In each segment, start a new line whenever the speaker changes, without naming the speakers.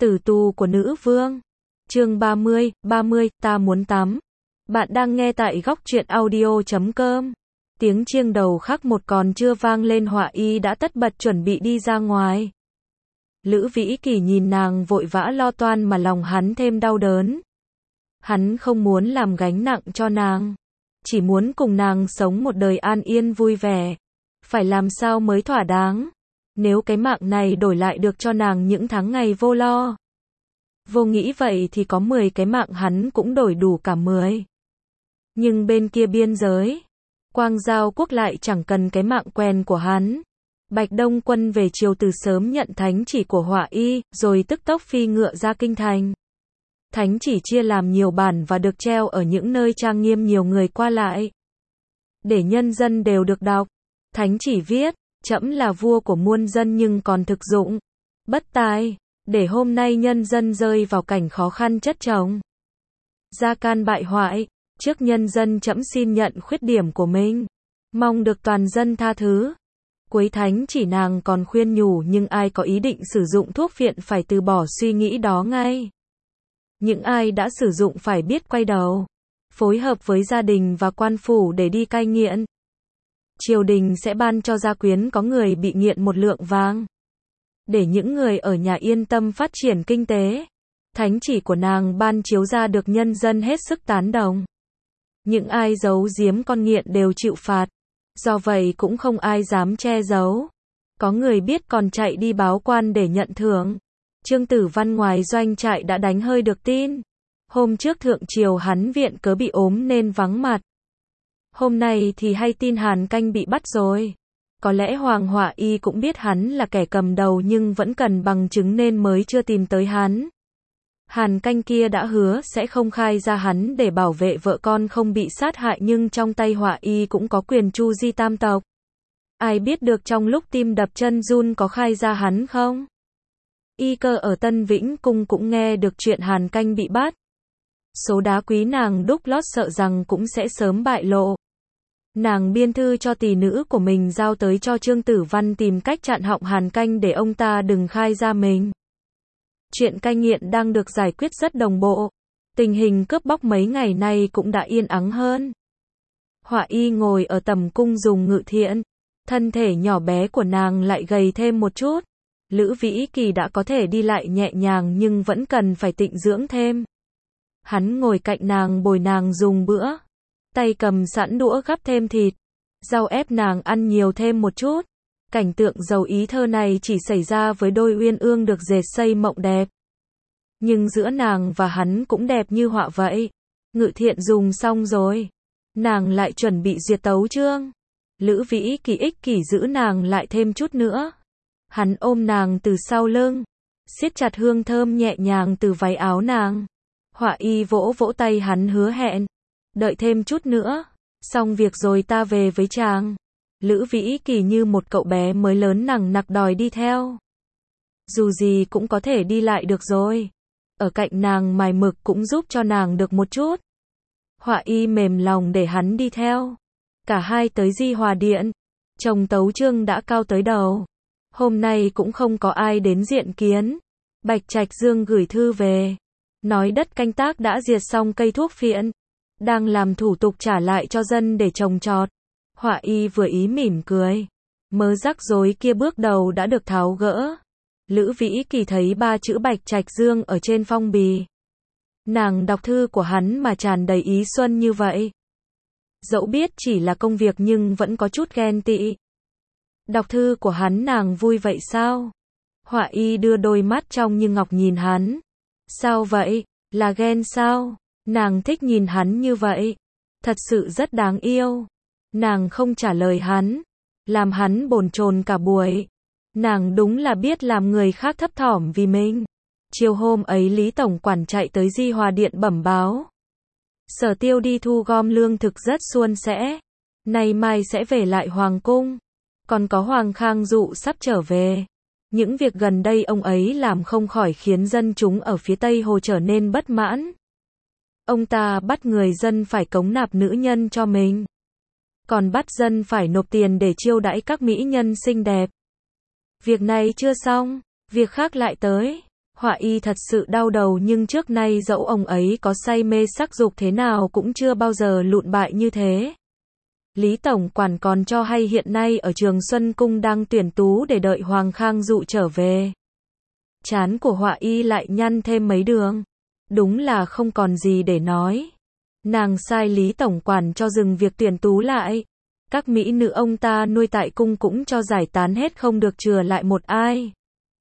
Tử tù của nữ vương. Chương 30, ta muốn tắm. Bạn đang nghe tại góc truyện audio.com. Tiếng chiêng đầu khắc một còn chưa vang lên, Họa Y đã tất bật chuẩn bị đi ra ngoài. Lữ Vĩ Kỳ nhìn nàng vội vã lo toan mà lòng hắn thêm đau đớn. Hắn không muốn làm gánh nặng cho nàng, chỉ muốn cùng nàng sống một đời an yên vui vẻ. Phải làm sao mới thỏa đáng? Nếu cái mạng này đổi lại được cho nàng những tháng ngày vô lo, vô nghĩ vậy thì có 10 cái mạng hắn cũng đổi đủ cả 10. Nhưng bên kia biên giới, Quang Giao Quốc lại chẳng cần cái mạng quèn của hắn. Bạch Đông Quân về chiều từ sớm nhận thánh chỉ của Họa Y, rồi tức tốc phi ngựa ra kinh thành. Thánh chỉ chia làm nhiều bản và được treo ở những nơi trang nghiêm nhiều người qua lại, để nhân dân đều được đọc. Thánh chỉ viết: trẫm là vua của muôn dân nhưng còn thực dụng bất tài, để hôm nay nhân dân rơi vào cảnh khó khăn chất chồng, gia can bại hoại. Trước nhân dân trẫm xin nhận khuyết điểm của mình, mong được toàn dân tha thứ. Cuối thánh chỉ nàng còn khuyên nhủ nhưng ai có ý định sử dụng thuốc phiện phải từ bỏ suy nghĩ đó ngay. Những ai đã sử dụng phải biết quay đầu, phối hợp với gia đình và quan phủ để đi cai nghiện. Triều đình sẽ ban cho gia quyến có người bị nghiện một lượng vàng, để những người ở nhà yên tâm phát triển kinh tế. Thánh chỉ của nàng ban chiếu ra được nhân dân hết sức tán đồng. Những ai giấu giếm con nghiện đều chịu phạt, do vậy cũng không ai dám che giấu. Có người biết còn chạy đi báo quan để nhận thưởng. Trương Tử Văn ngoài doanh trại đã đánh hơi được tin. Hôm trước thượng triều hắn viện cớ bị ốm nên vắng mặt. Hôm nay thì hay tin Hàn Canh bị bắt rồi. Có lẽ Hoàng Họa Y cũng biết hắn là kẻ cầm đầu nhưng vẫn cần bằng chứng nên mới chưa tìm tới hắn. Hàn Canh kia đã hứa sẽ không khai ra hắn để bảo vệ vợ con không bị sát hại, nhưng trong tay Họa Y cũng có quyền chu di tam tộc. Ai biết được trong lúc tim đập chân run có khai ra hắn không? Y Cơ ở Tân Vĩnh Cung cũng nghe được chuyện Hàn Canh bị bắt. Số đá quý nàng đúc lót sợ rằng cũng sẽ sớm bại lộ. Nàng biên thư cho tỳ nữ của mình giao tới cho Trương Tử Văn tìm cách chặn họng Hàn Canh để ông ta đừng khai ra mình. Chuyện cai nghiện đang được giải quyết rất đồng bộ. Tình hình cướp bóc mấy ngày nay cũng đã yên ắng hơn. Họa Y ngồi ở tầm cung dùng ngự thiện. Thân thể nhỏ bé của nàng lại gầy thêm một chút. Lữ Vĩ Kỳ đã có thể đi lại nhẹ nhàng nhưng vẫn cần phải tịnh dưỡng thêm. Hắn ngồi cạnh nàng bồi nàng dùng bữa. Tay cầm sẵn đũa gắp thêm thịt. Rau ép nàng ăn nhiều thêm một chút. Cảnh tượng giàu ý thơ này chỉ xảy ra với đôi uyên ương được dệt xây mộng đẹp. Nhưng giữa nàng và hắn cũng đẹp như họa vậy. Ngự thiện dùng xong rồi. Nàng lại chuẩn bị duyệt tấu chương. Lữ Vĩ Kỳ ích kỷ giữ nàng lại thêm chút nữa. Hắn ôm nàng từ sau lưng, siết chặt hương thơm nhẹ nhàng từ váy áo nàng. Họa Y vỗ vỗ tay hắn hứa hẹn. Đợi thêm chút nữa, xong việc rồi ta về với chàng. Lữ Vĩ Kỳ như một cậu bé mới lớn nằng nặc đòi đi theo. Dù gì cũng có thể đi lại được rồi. Ở cạnh nàng mài mực cũng giúp cho nàng được một chút. Họa Y mềm lòng để hắn đi theo. Cả hai tới Di Hòa Điện. Chồng tấu chương đã cao tới đầu. Hôm nay cũng không có ai đến diện kiến. Bạch Trạch Dương gửi thư về, nói đất canh tác đã diệt xong cây thuốc phiện, đang làm thủ tục trả lại cho dân để trồng trọt. Họa Y vừa ý mỉm cười. Mớ rắc rối kia bước đầu đã được tháo gỡ. Lữ Vĩ Kỳ thấy 3 chữ Bạch Trạch Dương ở trên phong bì. Nàng đọc thư của hắn mà tràn đầy ý xuân như vậy. Dẫu biết chỉ là công việc nhưng vẫn có chút ghen tị. Đọc thư của hắn nàng vui vậy sao? Họa Y đưa đôi mắt trong như ngọc nhìn hắn. Sao vậy? Là ghen sao? Nàng thích nhìn hắn như vậy. Thật sự rất đáng yêu. Nàng không trả lời hắn, làm hắn bồn chồn cả buổi. Nàng đúng là biết làm người khác thấp thỏm vì mình. Chiều hôm ấy Lý Tổng Quản chạy tới Di Hòa Điện bẩm báo. Sở Tiêu đi thu gom lương thực rất suôn sẻ. Nay mai sẽ về lại Hoàng Cung. Còn có Hoàng Khang Dụ sắp trở về. Những việc gần đây ông ấy làm không khỏi khiến dân chúng ở phía Tây Hồ trở nên bất mãn. Ông ta bắt người dân phải cống nạp nữ nhân cho mình. Còn bắt dân phải nộp tiền để chiêu đãi các mỹ nhân xinh đẹp. Việc này chưa xong, việc khác lại tới. Họa y thật sự đau đầu nhưng trước nay dẫu ông ấy có say mê sắc dục thế nào cũng chưa bao giờ lụn bại như thế. Lý Tổng Quản còn cho hay hiện nay ở Trường Xuân Cung đang tuyển tú để đợi Hoàng Khang Dụ trở về. Trán của Họa y lại nhăn thêm mấy đường. Đúng là không còn gì để nói. Nàng sai Lý Tổng Quản cho dừng việc tuyển tú lại. Các mỹ nữ ông ta nuôi tại cung cũng cho giải tán hết không được chừa lại một ai.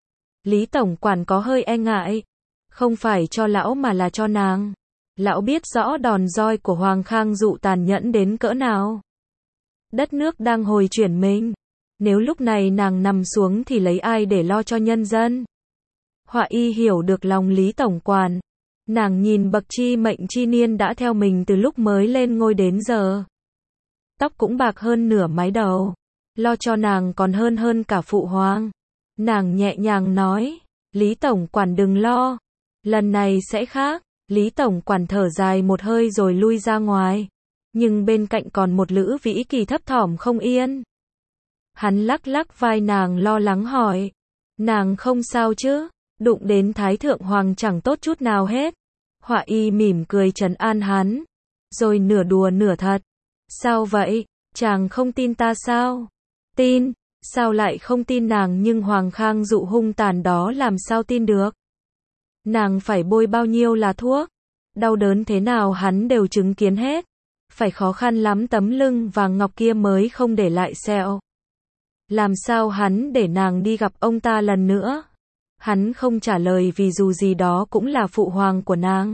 Lý Tổng Quản có hơi e ngại. Không phải cho lão mà là cho nàng. Lão biết rõ đòn roi của Hoàng Khang Dụ tàn nhẫn đến cỡ nào. Đất nước đang hồi chuyển mình. Nếu lúc này nàng nằm xuống thì lấy ai để lo cho nhân dân. Họa y hiểu được lòng Lý Tổng Quản. Nàng nhìn bậc chi mệnh chi niên đã theo mình từ lúc mới lên ngôi đến giờ. Tóc cũng bạc hơn nửa mái đầu. Lo cho nàng còn hơn cả phụ hoàng. Nàng nhẹ nhàng nói, Lý Tổng Quản đừng lo. Lần này sẽ khác. Lý Tổng Quản thở dài một hơi rồi lui ra ngoài. Nhưng bên cạnh còn một Lữ Vĩ Kỳ thấp thỏm không yên. Hắn lắc lắc vai nàng lo lắng hỏi. Nàng không sao chứ? Đụng đến Thái Thượng Hoàng chẳng tốt chút nào hết. Họa y mỉm cười trấn an hắn. Rồi nửa đùa nửa thật. Sao vậy? Chàng không tin ta sao? Tin. Sao lại không tin nàng nhưng Hoàng Khang Dụ hung tàn đó làm sao tin được? Nàng phải bôi bao nhiêu là thuốc? Đau đớn thế nào hắn đều chứng kiến hết. Phải khó khăn lắm tấm lưng vàng ngọc kia mới không để lại sẹo. Làm sao hắn để nàng đi gặp ông ta lần nữa? Hắn không trả lời vì dù gì đó cũng là phụ hoàng của nàng.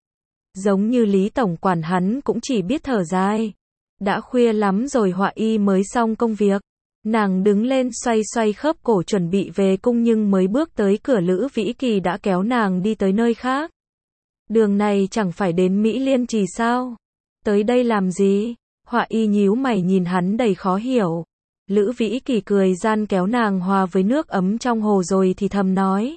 Giống như Lý Tổng Quản hắn cũng chỉ biết thở dài. Đã khuya lắm rồi Họa y mới xong công việc. Nàng đứng lên xoay xoay khớp cổ chuẩn bị về cung nhưng mới bước tới cửa Lữ Vĩ Kỳ đã kéo nàng đi tới nơi khác. Đường này chẳng phải đến Mỹ Liên Trì sao? Tới đây làm gì? Họa y nhíu mày nhìn hắn đầy khó hiểu. Lữ Vĩ Kỳ cười gian kéo nàng hòa với nước ấm trong hồ rồi thì thầm nói.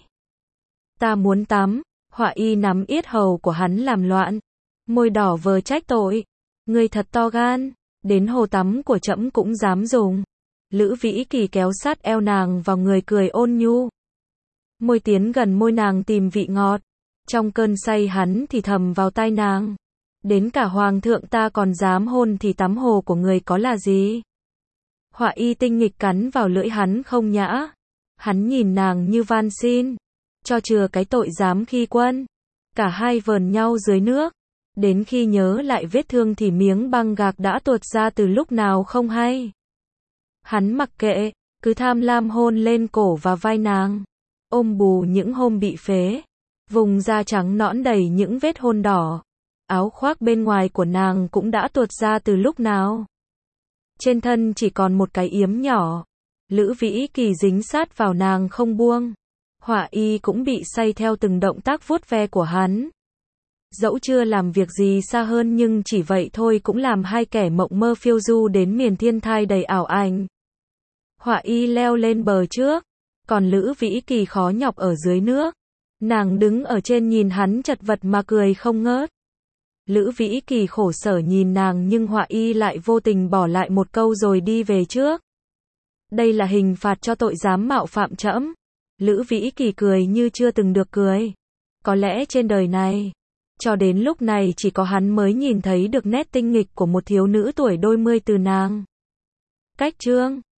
Ta muốn tắm. Họa y nắm yết hầu của hắn làm loạn. Môi đỏ vờ trách tội. Ngươi thật to gan. Đến hồ tắm của trẫm cũng dám dùng. Lữ Vĩ Kỳ kéo sát eo nàng vào người cười ôn nhu. Môi tiến gần môi nàng tìm vị ngọt. Trong cơn say hắn thì thầm vào tai nàng. Đến cả hoàng thượng ta còn dám hôn thì tắm hồ của người có là gì? Họa y tinh nghịch cắn vào lưỡi hắn không nhã. Hắn nhìn nàng như van xin. Cho chừa cái tội dám khi quân. Cả hai vờn nhau dưới nước. Đến khi nhớ lại vết thương thì miếng băng gạc đã tuột ra từ lúc nào không hay. Hắn mặc kệ, cứ tham lam hôn lên cổ và vai nàng. Ôm bù những hôm bị phế. Vùng da trắng nõn đầy những vết hôn đỏ. Áo khoác bên ngoài của nàng cũng đã tuột ra từ lúc nào. Trên thân chỉ còn một cái yếm nhỏ. Lữ Vĩ Kỳ dính sát vào nàng không buông. Họa y cũng bị say theo từng động tác vuốt ve của hắn. Dẫu chưa làm việc gì xa hơn nhưng chỉ vậy thôi cũng làm hai kẻ mộng mơ phiêu du đến miền thiên thai đầy ảo ảnh. Họa y leo lên bờ trước. Còn Lữ Vĩ Kỳ khó nhọc ở dưới nước. Nàng đứng ở trên nhìn hắn chật vật mà cười không ngớt. Lữ Vĩ Kỳ khổ sở nhìn nàng nhưng Họa y lại vô tình bỏ lại một câu rồi đi về trước. Đây là hình phạt cho tội dám mạo phạm trẫm. Lữ Vĩ Kỳ cười như chưa từng được cười. Có lẽ trên đời này, cho đến lúc này chỉ có hắn mới nhìn thấy được nét tinh nghịch của một thiếu nữ tuổi đôi mươi từ nàng. Cách chương